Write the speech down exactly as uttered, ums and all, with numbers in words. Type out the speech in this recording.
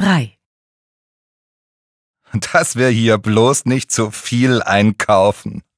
drei. Dass wir hier bloß nicht zu viel einkaufen.